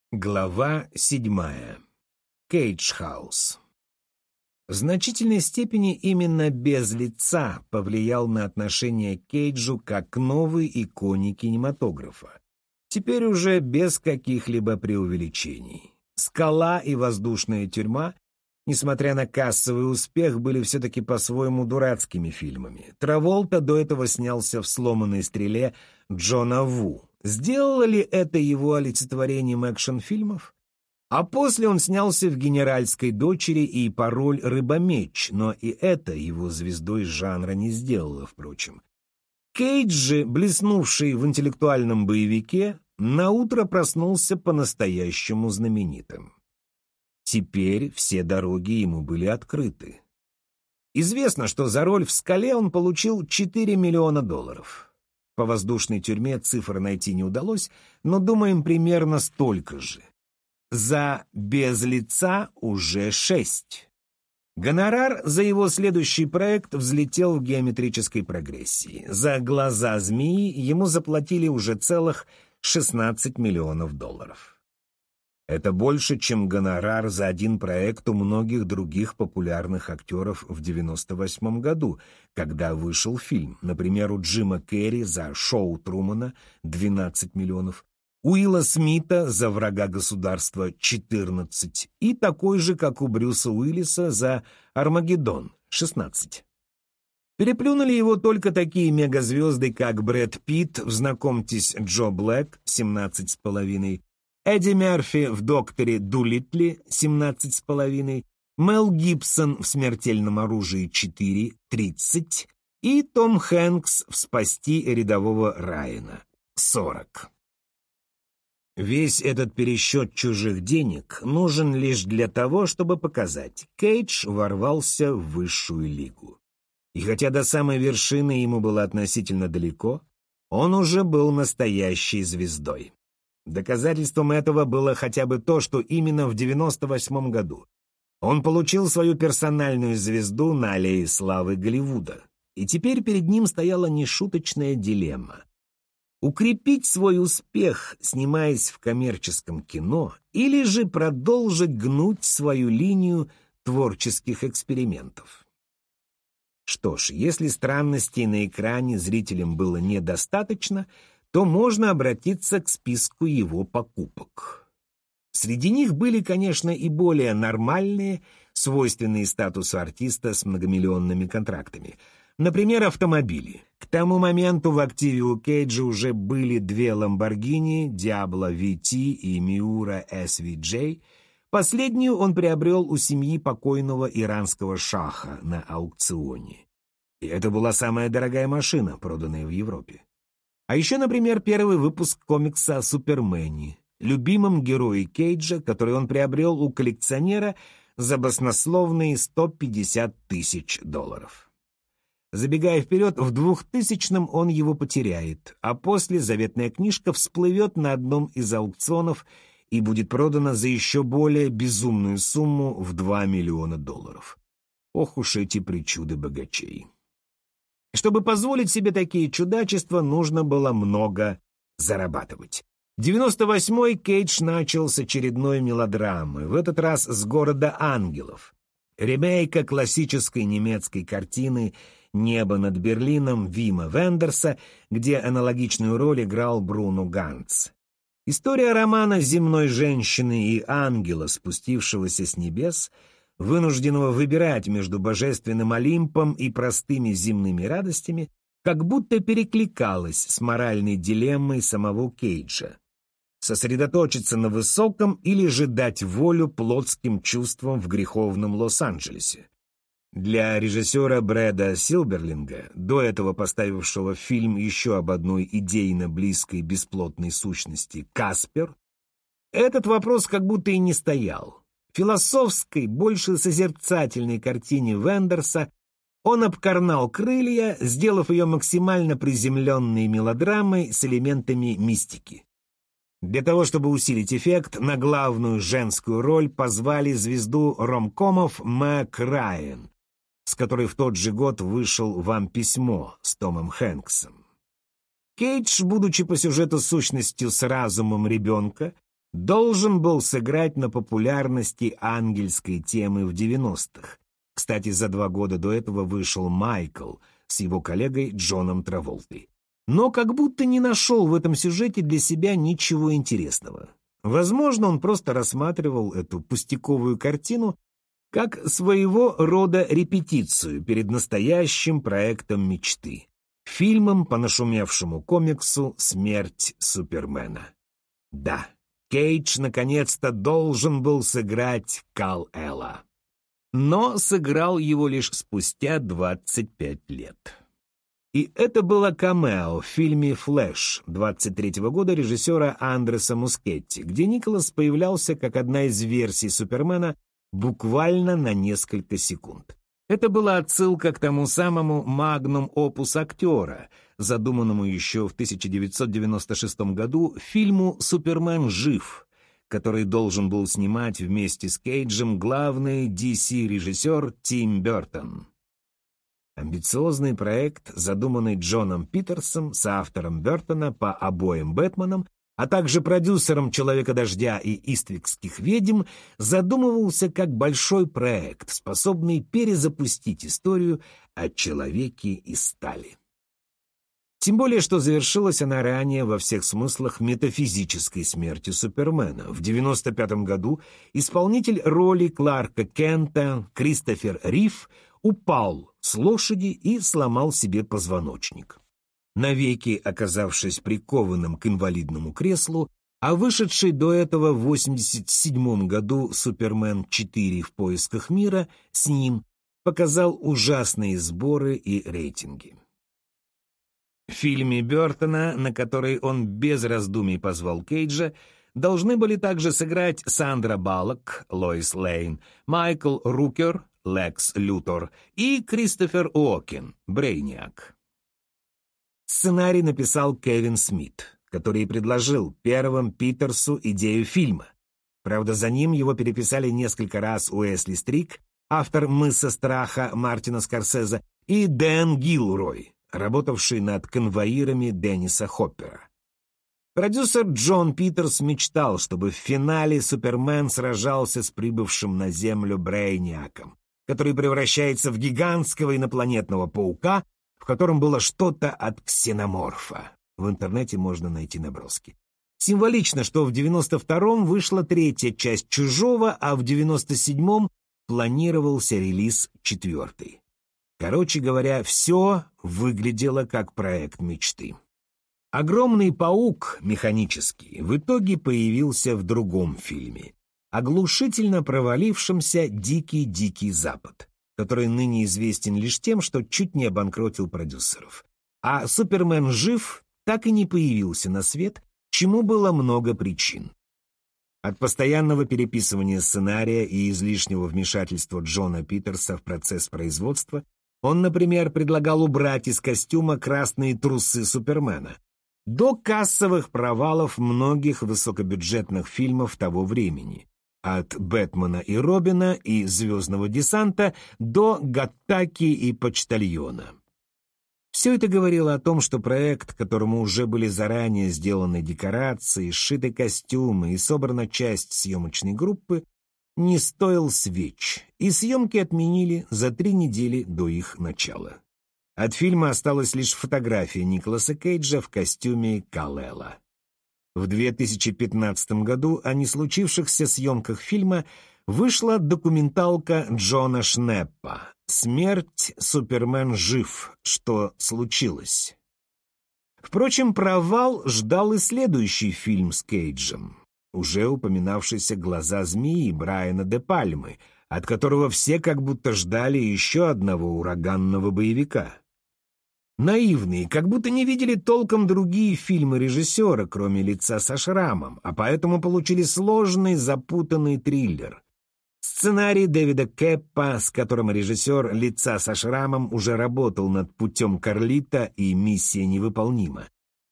Глава 7. Кейдж-хаус. В значительной степени именно «Без лица» повлиял на отношение к Кейджу как к новой иконе кинематографа. Теперь уже без каких-либо преувеличений. «Скала» и «Воздушная тюрьма», несмотря на кассовый успех, были все-таки по-своему дурацкими фильмами. Траволта до этого снялся в «Сломанной стреле» Джона Ву. Сделало ли это его олицетворением экшн-фильмов? А после он снялся в «Генеральской дочери» и по роль Рыбомеч, но и это его звездой жанра не сделало, впрочем. Кейдж же, блеснувший в интеллектуальном боевике, наутро проснулся по-настоящему знаменитым. Теперь все дороги ему были открыты. Известно, что за роль в «Скале» он получил $4 миллиона. По «Воздушной тюрьме» цифр найти не удалось, но, думаем, примерно столько же. За «Без лица» уже 6. Гонорар за его следующий проект взлетел в геометрической прогрессии. За «Глаза змеи» ему заплатили уже целых $16 миллионов. Это больше, чем гонорар за один проект у многих других популярных актеров в 1998 году, когда вышел фильм. Например, у Джима Керри за «Шоу Трумана» 12 миллионов, Уилла Смита за «Врага государства» 14 и такой же, как у Брюса Уиллиса за «Армагеддон» 16. Переплюнули его только такие мегазвезды, как Брэд Питт в «Знакомьтесь, Джо Блэк» 17,5, Эдди Мерфи в «Докторе Дулиттле» 17,5, Мел Гибсон в «Смертельном оружии 4» 30 и Том Хэнкс в «Спасти рядового Райана» 40. Весь этот пересчет чужих денег нужен лишь для того, чтобы показать, Кейдж ворвался в высшую лигу. И хотя до самой вершины ему было относительно далеко, он уже был настоящей звездой. Доказательством этого было хотя бы то, что именно в 1998 году он получил свою персональную звезду на аллее славы Голливуда, и теперь перед ним стояла нешуточная дилемма. Укрепить свой успех, снимаясь в коммерческом кино, или же продолжить гнуть свою линию творческих экспериментов. Что ж, если странностей на экране зрителям было недостаточно, то можно обратиться к списку его покупок. Среди них были, конечно, и более нормальные, свойственные статусу артиста с многомиллионными контрактами. Например, автомобили. К тому моменту в активе у Кейджа уже были 2 Lamborghini Diablo VT и Miura SVJ. Последнюю он приобрел у семьи покойного иранского шаха на аукционе. И это была самая дорогая машина, проданная в Европе. А еще, например, первый выпуск комикса о Супермене, любимом герое Кейджа, который он приобрел у коллекционера за баснословные $150 тысяч. Забегая вперед, в 2000-м он его потеряет, а после заветная книжка всплывет на одном из аукционов и будет продана за еще более безумную сумму в $2 миллиона. Ох уж эти причуды богачей. Чтобы позволить себе такие чудачества, нужно было много зарабатывать. 98-й Кейдж начал с очередной мелодрамы, в этот раз с «Города ангелов», ремейка классической немецкой картины «Небо над Берлином» Вима Вендерса, где аналогичную роль играл Бруно Ганц. История романа земной женщины и ангела, спустившегося с небес, вынужденного выбирать между божественным Олимпом и простыми земными радостями, как будто перекликалась с моральной дилеммой самого Кейджа. Сосредоточиться на высоком или же дать волю плотским чувствам в греховном Лос-Анджелесе. Для режиссера Брэда Силберлинга, до этого поставившего фильм еще об одной идейно близкой бесплотной сущности «Каспер», этот вопрос как будто и не стоял. Философской, больше созерцательной картине Вендерса он обкорнал крылья, сделав ее максимально приземленной мелодрамой с элементами мистики. Для того, чтобы усилить эффект, на главную женскую роль позвали звезду ромкомов Мэг Райан, с которой в тот же год вышел «Вам письмо» с Томом Хэнксом. Кейдж, будучи по сюжету сущностью с разумом ребенка, должен был сыграть на популярности ангельской темы в 90-х. Кстати, за 2 года до этого вышел «Майкл» с его коллегой Джоном Траволтой. Но как будто не нашел в этом сюжете для себя ничего интересного. Возможно, он просто рассматривал эту пустяковую картину как своего рода репетицию перед настоящим проектом мечты — фильмом по нашумевшему комиксу «Смерть Супермена». Да, Кейдж наконец-то должен был сыграть Кал-Эла. Но сыграл его лишь спустя 25 лет. И это было камео в фильме «Флэш» 23-го года режиссера Андреса Мускетти, где Николас появлялся как одна из версий Супермена буквально на несколько секунд. Это была отсылка к тому самому магнум опус актера, задуманному еще в 1996 году фильму «Супермен жив», который должен был снимать вместе с Кейджем главный DC-режиссер Тим Бертон. Амбициозный проект, задуманный Джоном Питерсом, соавтором Бертона по обоим «Бэтменам», а также продюсером «Человека-дождя» и «Иствикских ведьм», задумывался как большой проект, способный перезапустить историю о Человеке из стали. Тем более, что завершилась она ранее во всех смыслах метафизической смертью Супермена. В 1995 году исполнитель роли Кларка Кента Кристофер Рив упал с лошади и сломал себе позвоночник. Навеки оказавшись прикованным к инвалидному креслу, а вышедший до этого в 1987 году «Супермен 4. В поисках мира» с ним показал ужасные сборы и рейтинги. В фильме Бертона, на который он без раздумий позвал Кейджа, должны были также сыграть Сандра Баллок, Лоис Лейн, Майкл Рукер, Лекс Лютор и Кристофер Уокен, Брейниак. Сценарий написал Кевин Смит, который предложил первым Питерсу идею фильма. Правда, за ним его переписали несколько раз Уэсли Стрик, автор «Мыса страха» Мартина Скорсезе, и Дэн Гилрой, работавший над «Конвоирами» Денниса Хоппера. Продюсер Джон Питерс мечтал, чтобы в финале Супермен сражался с прибывшим на Землю Брейниаком, который превращается в гигантского инопланетного паука, в котором было что-то от ксеноморфа. В интернете можно найти наброски. Символично, что в 92-м вышла 3-я часть «Чужого», а в 97-м планировался релиз 4-й. Короче говоря, все выглядело как проект мечты. Огромный паук, механический, в итоге появился в другом фильме, оглушительно провалившемся «Дикий-дикий Запад», который ныне известен лишь тем, что чуть не обанкротил продюсеров. А «Супермен жив» так и не появился на свет, чему было много причин. От постоянного переписывания сценария и излишнего вмешательства Джона Питерса в процесс производства он, например, предлагал убрать из костюма красные трусы Супермена, до кассовых провалов многих высокобюджетных фильмов того времени. От «Бэтмена и Робина» и «Звездного десанта» до «Гаттаки» и «Почтальона». Все это говорило о том, что проект, которому уже были заранее сделаны декорации, сшиты костюмы и собрана часть съемочной группы, не стоил свеч, и съемки отменили за 3 недели до их начала. От фильма осталась лишь фотография Николаса Кейджа в костюме Кал-Эла. В 2015 году о неслучившихся съемках фильма вышла документалка Джона Шнеппа «Смерть. Супермен жив. Что случилось?». Впрочем, провал ждал и следующий фильм с Кейджем, уже упоминавшийся «Глаза змеи» Брайана де Пальмы, от которого все как будто ждали еще одного ураганного боевика. Наивные, как будто не видели толком другие фильмы режиссера, кроме «Лица со шрамом», а поэтому получили сложный, запутанный триллер. Сценарий Дэвида Кэппа, с которым режиссер «Лица со шрамом» уже работал над «Путем Карлита» и «Миссия невыполнима».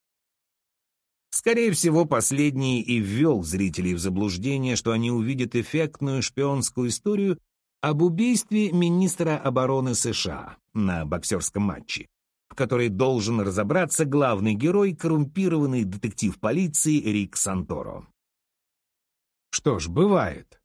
Скорее всего, последний и ввел зрителей в заблуждение, что они увидят эффектную шпионскую историю об убийстве министра обороны США на боксерском матче, в которой должен разобраться главный герой, коррумпированный детектив полиции Рик Санторо. Что ж, бывает.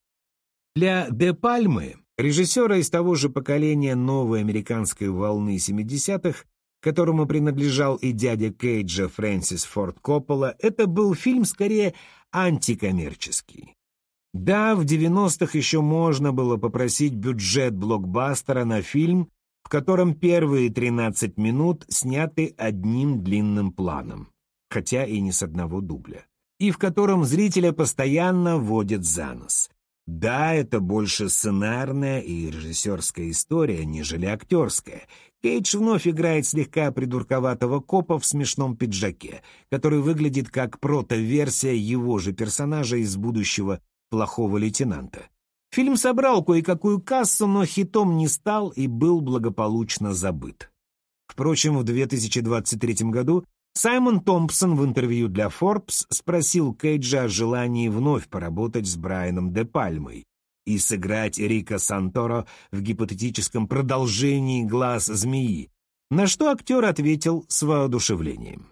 Для Де Пальмы, режиссера из того же поколения новой американской волны 70-х, которому принадлежал и дядя Кейджа Фрэнсис Форд Коппола, это был фильм скорее антикоммерческий. Да, в 90-х еще можно было попросить бюджет блокбастера на фильм, в котором первые 13 минут сняты одним длинным планом, хотя и не с одного дубля, и в котором зрителя постоянно водят за нос. Да, это больше сценарная и режиссерская история, нежели актерская. Кейдж вновь играет слегка придурковатого копа в смешном пиджаке, который выглядит как прото-версия его же персонажа из будущего «Плохого лейтенанта». Фильм собрал кое-какую кассу, но хитом не стал и был благополучно забыт. Впрочем, в 2023 году Саймон Томпсон в интервью для Forbes спросил Кейджа о желании вновь поработать с Брайаном Де Пальмой и сыграть Рика Санторо в гипотетическом продолжении «Глаз змеи», на что актер ответил с воодушевлением.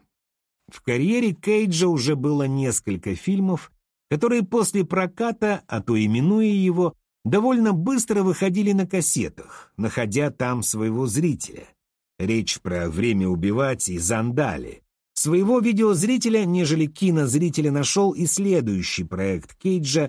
В карьере Кейджа уже было несколько фильмов, которые после проката, а то именуя его, довольно быстро выходили на кассетах, находя там своего зрителя. Речь про «Время убивать» и «Зандали». Своего видеозрителя, нежели кинозрителя, нашел и следующий проект Кейджа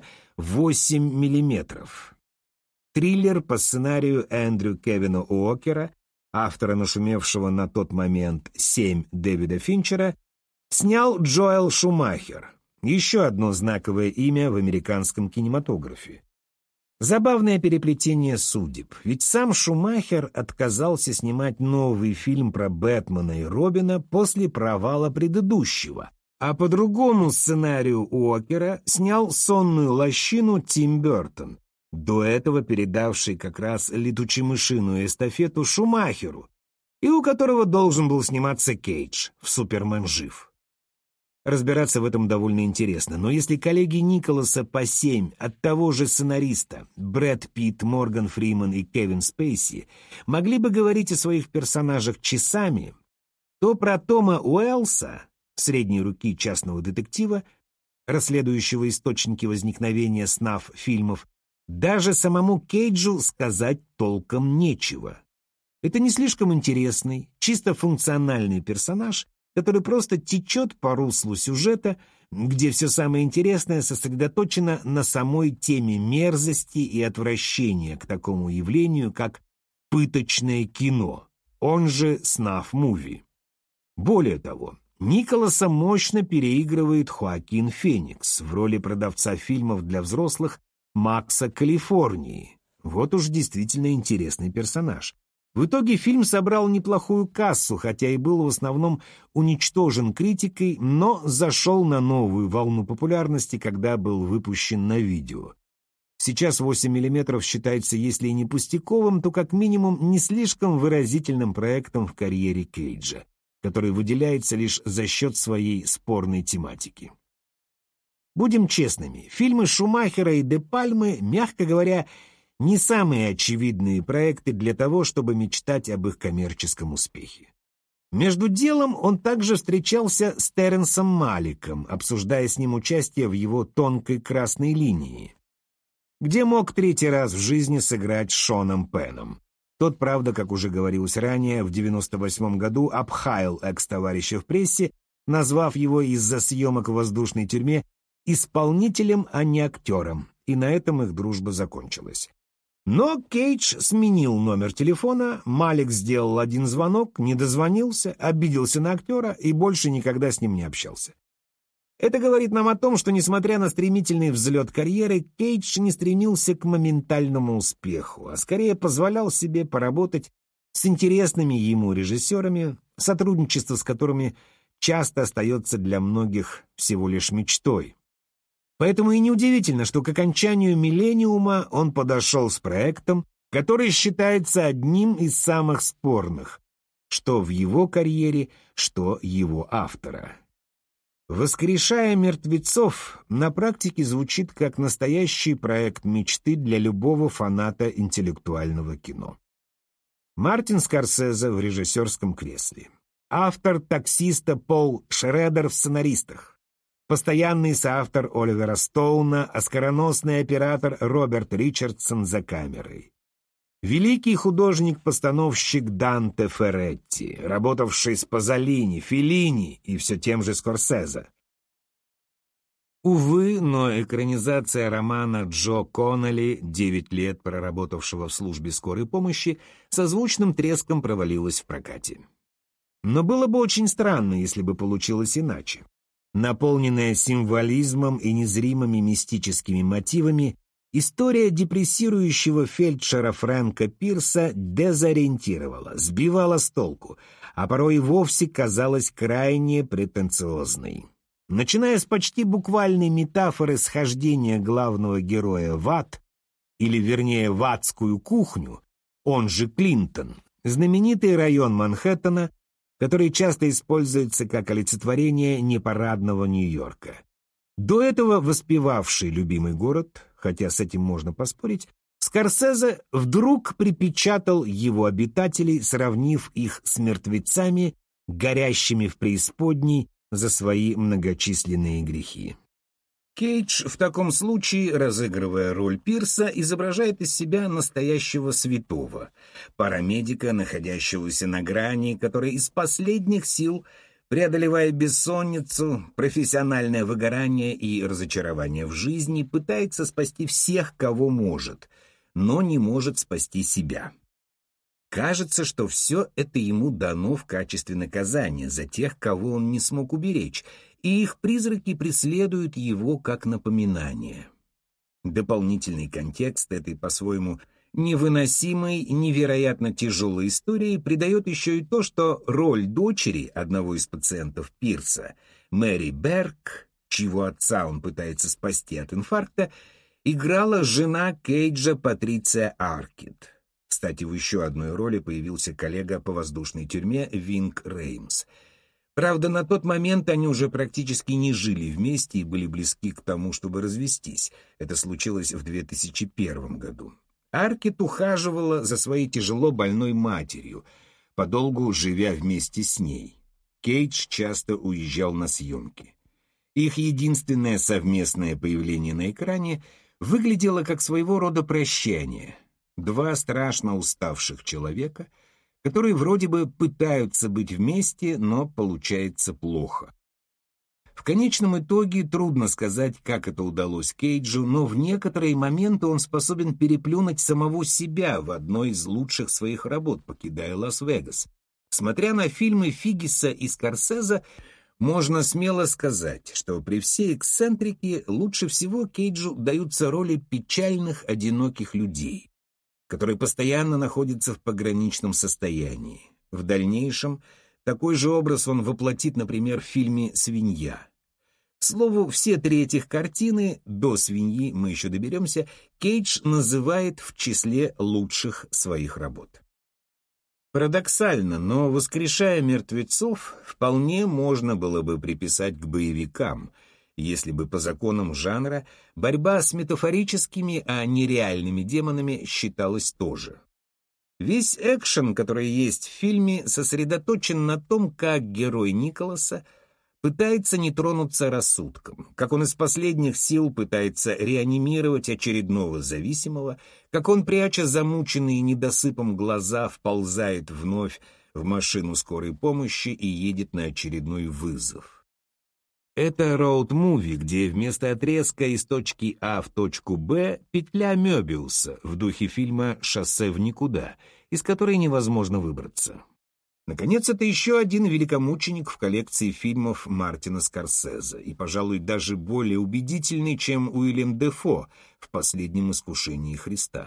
«8 миллиметров». Триллер по сценарию Эндрю Кевина Уокера, автора нашумевшего на тот момент «7» Дэвида Финчера, снял Джоэл Шумахер, еще одно знаковое имя в американском кинематографе. Забавное переплетение судеб, ведь сам Шумахер отказался снимать новый фильм про Бэтмена и Робина после провала предыдущего, а по другому сценарию Уокера снял «Сонную лощину» Тим Бертон, до этого передавший как раз летучемышиную эстафету Шумахеру, и у которого должен был сниматься Кейдж в «Супермен жив». Разбираться в этом довольно интересно, но если коллеги Николаса по 7 от того же сценариста Брэд Питт, Морган Фриман и Кевин Спейси могли бы говорить о своих персонажах часами, то про Тома Уэллса, средней руки частного детектива, расследующего источники возникновения СНАФ-фильмов, даже самому Кейджу сказать толком нечего. Это не слишком интересный, чисто функциональный персонаж, который просто течет по руслу сюжета, где все самое интересное сосредоточено на самой теме мерзости и отвращения к такому явлению, как пыточное кино, он же снаф-муви. Более того, Николаса мощно переигрывает Хоакин Феникс в роли продавца фильмов для взрослых Макса Калифорнии. Вот уж действительно интересный персонаж. В итоге фильм собрал неплохую кассу, хотя и был в основном уничтожен критикой, но зашел на новую волну популярности, когда был выпущен на видео. Сейчас 8 мм считается, если и не пустяковым, то как минимум не слишком выразительным проектом в карьере Кейджа, который выделяется лишь за счет своей спорной тематики. Будем честными, фильмы Шумахера и Де Пальмы, мягко говоря, не самые очевидные проекты для того, чтобы мечтать об их коммерческом успехе. Между делом он также встречался с Терренсом Маликом, обсуждая с ним участие в его «Тонкой красной линии», где мог третий раз в жизни сыграть с Шоном Пеном. Тот, правда, как уже говорилось ранее, в 1998 году обхаял экс-товарища в прессе, назвав его из-за съемок в воздушной тюрьме исполнителем, а не актером, и на этом их дружба закончилась. Но Кейдж сменил номер телефона, Малик сделал один звонок, не дозвонился, обиделся на актера и больше никогда с ним не общался. Это говорит нам о том, что, несмотря на стремительный взлет карьеры, Кейдж не стремился к моментальному успеху, а скорее позволял себе поработать с интересными ему режиссерами, сотрудничество с которыми часто остается для многих всего лишь мечтой. Поэтому и неудивительно, что к окончанию «Миллениума» он подошел с проектом, который считается одним из самых спорных, что в его карьере, что его автора. «Воскрешая мертвецов» на практике звучит как настоящий проект мечты для любого фаната интеллектуального кино. Мартин Скорсезе в режиссерском кресле. Автор «Таксиста» Пол Шредер в сценаристах. постоянный соавтор Оливера Стоуна, оскароносный оператор Роберт Ричардсон за камерой. Великий художник-постановщик Данте Ферретти, работавший с Пазолини, Феллини и все тем же Скорсезе. Увы, но экранизация романа Джо Коннелли, 9 лет проработавшего в службе скорой помощи, со звучным треском провалилась в прокате. Но было бы очень странно, если бы получилось иначе. Наполненная символизмом и незримыми мистическими мотивами, история депрессирующего фельдшера Фрэнка Пирса дезориентировала, сбивала с толку, а порой и вовсе казалась крайне претенциозной. Начиная с почти буквальной метафоры схождения главного героя в ад, или вернее в адскую кухню, он же Клинтон, знаменитый район Манхэттена, который часто используется как олицетворение непарадного Нью-Йорка. До этого воспевавший любимый город, хотя с этим можно поспорить, Скорсезе вдруг припечатал его обитателей, сравнив их с мертвецами, горящими в преисподней за свои многочисленные грехи. Кейдж в таком случае, разыгрывая роль Пирса, изображает из себя настоящего святого, парамедика, находящегося на грани, который из последних сил, преодолевая бессонницу, профессиональное выгорание и разочарование в жизни, пытается спасти всех, кого может, но не может спасти себя. Кажется, что все это ему дано в качестве наказания за тех, кого он не смог уберечь, и их призраки преследуют его как напоминание. Дополнительный контекст этой по-своему невыносимой, невероятно тяжелой истории придает еще и то, что роль дочери одного из пациентов Пирса, Мэри Берк, чьего отца он пытается спасти от инфаркта, играла жена Кейджа Патриция Аркет. Кстати, в еще одной роли появился коллега по воздушной тюрьме Винг Реймс. Правда, на тот момент они уже практически не жили вместе и были близки к тому, чтобы развестись. Это случилось в 2001 году. Аркет ухаживала за своей тяжело больной матерью, подолгу живя вместе с ней. Кейдж часто уезжал на съемки. Их единственное совместное появление на экране выглядело как своего рода прощание. Два страшно уставших человека, которые вроде бы пытаются быть вместе, но получается плохо. В конечном итоге трудно сказать, как это удалось Кейджу, но в некоторые моменты он способен переплюнуть самого себя в одной из лучших своих работ, покидая Лас-Вегас. Смотря на фильмы Фигиса и Скорсезе, можно смело сказать, что при всей эксцентрике лучше всего Кейджу даются роли печальных, одиноких людей, которые постоянно находятся в пограничном состоянии. В дальнейшем такой же образ он воплотит, например, в фильме «Свинья». К слову, все три этих картины, до «Свиньи» мы еще доберемся, Кейдж называет в числе лучших своих работ. Парадоксально, но «Воскрешая мертвецов» вполне можно было бы приписать к боевикам, если бы по законам жанра борьба с метафорическими, а не реальными демонами считалась тоже. Весь экшен, который есть в фильме, сосредоточен на том, как герой Николаса пытается не тронуться рассудком, как он из последних сил пытается реанимировать очередного зависимого, как он, пряча замученные недосыпом глаза, вползает вновь в машину скорой помощи и едет на очередной вызов. Это роуд-муви, где вместо отрезка из точки А в точку Б петля Мёбиуса в духе фильма «Шоссе в никуда», из которой невозможно выбраться. Наконец, это еще один великомученик в коллекции фильмов Мартина Скорсезе, и, пожалуй, даже более убедительный, чем Уильям Дефо в «Последнем искушении Христа».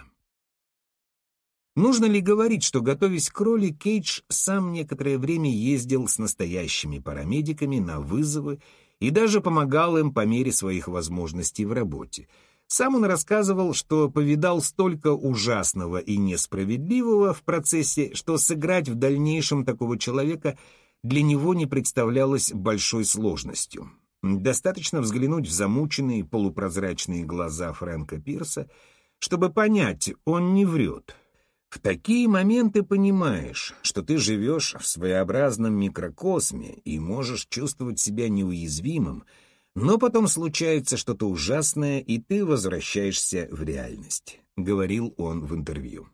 Нужно ли говорить, что, готовясь к роли, Кейдж сам некоторое время ездил с настоящими парамедиками на вызовы и даже помогал им по мере своих возможностей в работе. Сам он рассказывал, что повидал столько ужасного и несправедливого в процессе, что сыграть в дальнейшем такого человека для него не представлялось большой сложностью. Достаточно взглянуть в замученные полупрозрачные глаза Фрэнка Пирса, чтобы понять, он не врет. В такие моменты понимаешь, что ты живешь в своеобразном микрокосме и можешь чувствовать себя неуязвимым, Но потом случается что-то ужасное, и ты возвращаешься в реальность», — говорил он в интервью.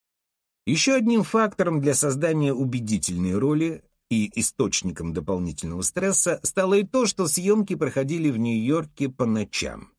Еще одним фактором для создания убедительной роли и источником дополнительного стресса стало и то, что съемки проходили в Нью-Йорке по ночам.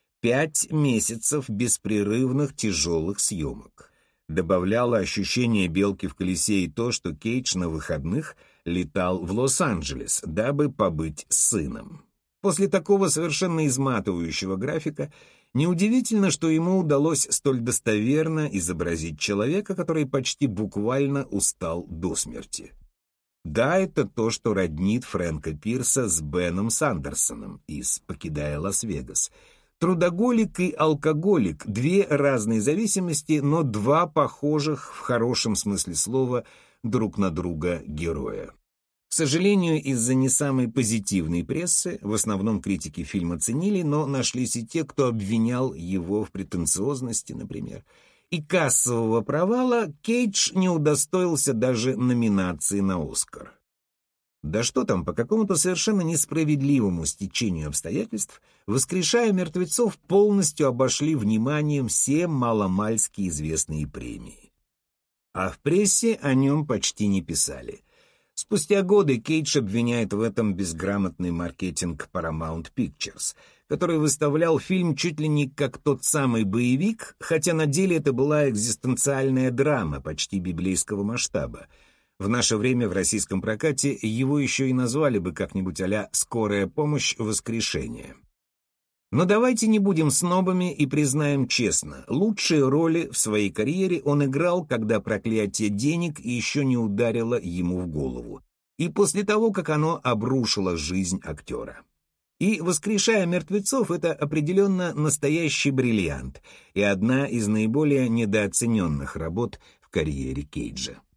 5 месяцев беспрерывных тяжелых съемок. Добавляло ощущение белки в колесе и то, что Кейдж на выходных летал в Лос-Анджелес, дабы побыть с сыном. После такого совершенно изматывающего графика неудивительно, что ему удалось столь достоверно изобразить человека, который почти буквально устал до смерти. Да, это то, что роднит Фрэнка Пирса с Беном Сандерсоном из «Покидая Лас-Вегас». Трудоголик и алкоголик — 2 разные зависимости, но 2 похожих в хорошем смысле слова друг на друга героя. К сожалению, из-за не самой позитивной прессы, в основном критики фильма ценили, но нашлись и те, кто обвинял его в претенциозности, например, и кассового провала, Кейдж не удостоился даже номинации на «Оскар». Да что там, по какому-то совершенно несправедливому стечению обстоятельств, «Воскрешая мертвецов» полностью обошли вниманием все маломальски известные премии. А в прессе о нем почти не писали. Спустя годы Кейдж обвиняет в этом безграмотный маркетинг Paramount Pictures, который выставлял фильм чуть ли не как тот самый боевик, хотя на деле это была экзистенциальная драма почти библейского масштаба. В наше время в российском прокате его еще и назвали бы как-нибудь а-ля «Скорая помощь. Воскрешение». Но давайте не будем снобами и признаем честно, лучшие роли в своей карьере он играл, когда проклятие денег еще не ударило ему в голову, и после того, как оно обрушило жизнь актера. И «Воскрешая мертвецов» — это определенно настоящий бриллиант и одна из наиболее недооцененных работ в карьере Кейджа.